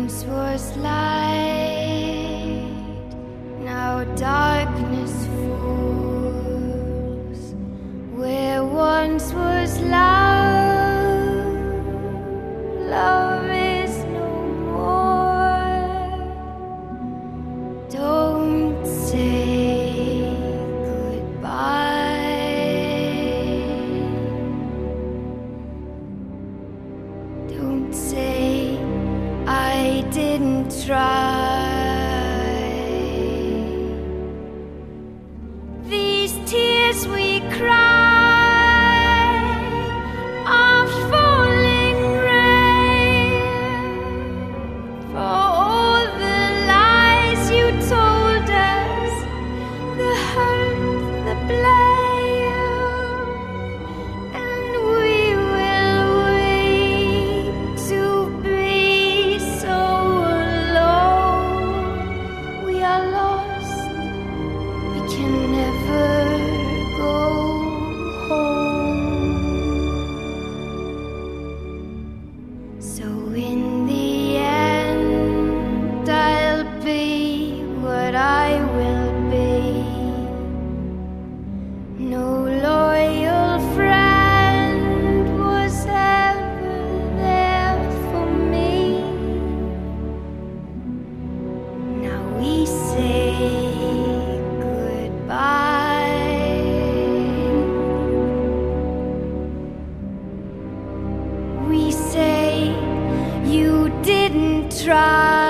once was light, now darkness falls. Where once was love, love is no more. Don't say goodbye. Don't say I didn't try. These tears we cry are falling rain for all the lies you told us, the hurt, the blame, and we will wait to be so alone. We are lost, we can never go home. So in the end, I'll be what I will be. No loyal friend was ever there for me. Now we say goodbye. We say you didn't try.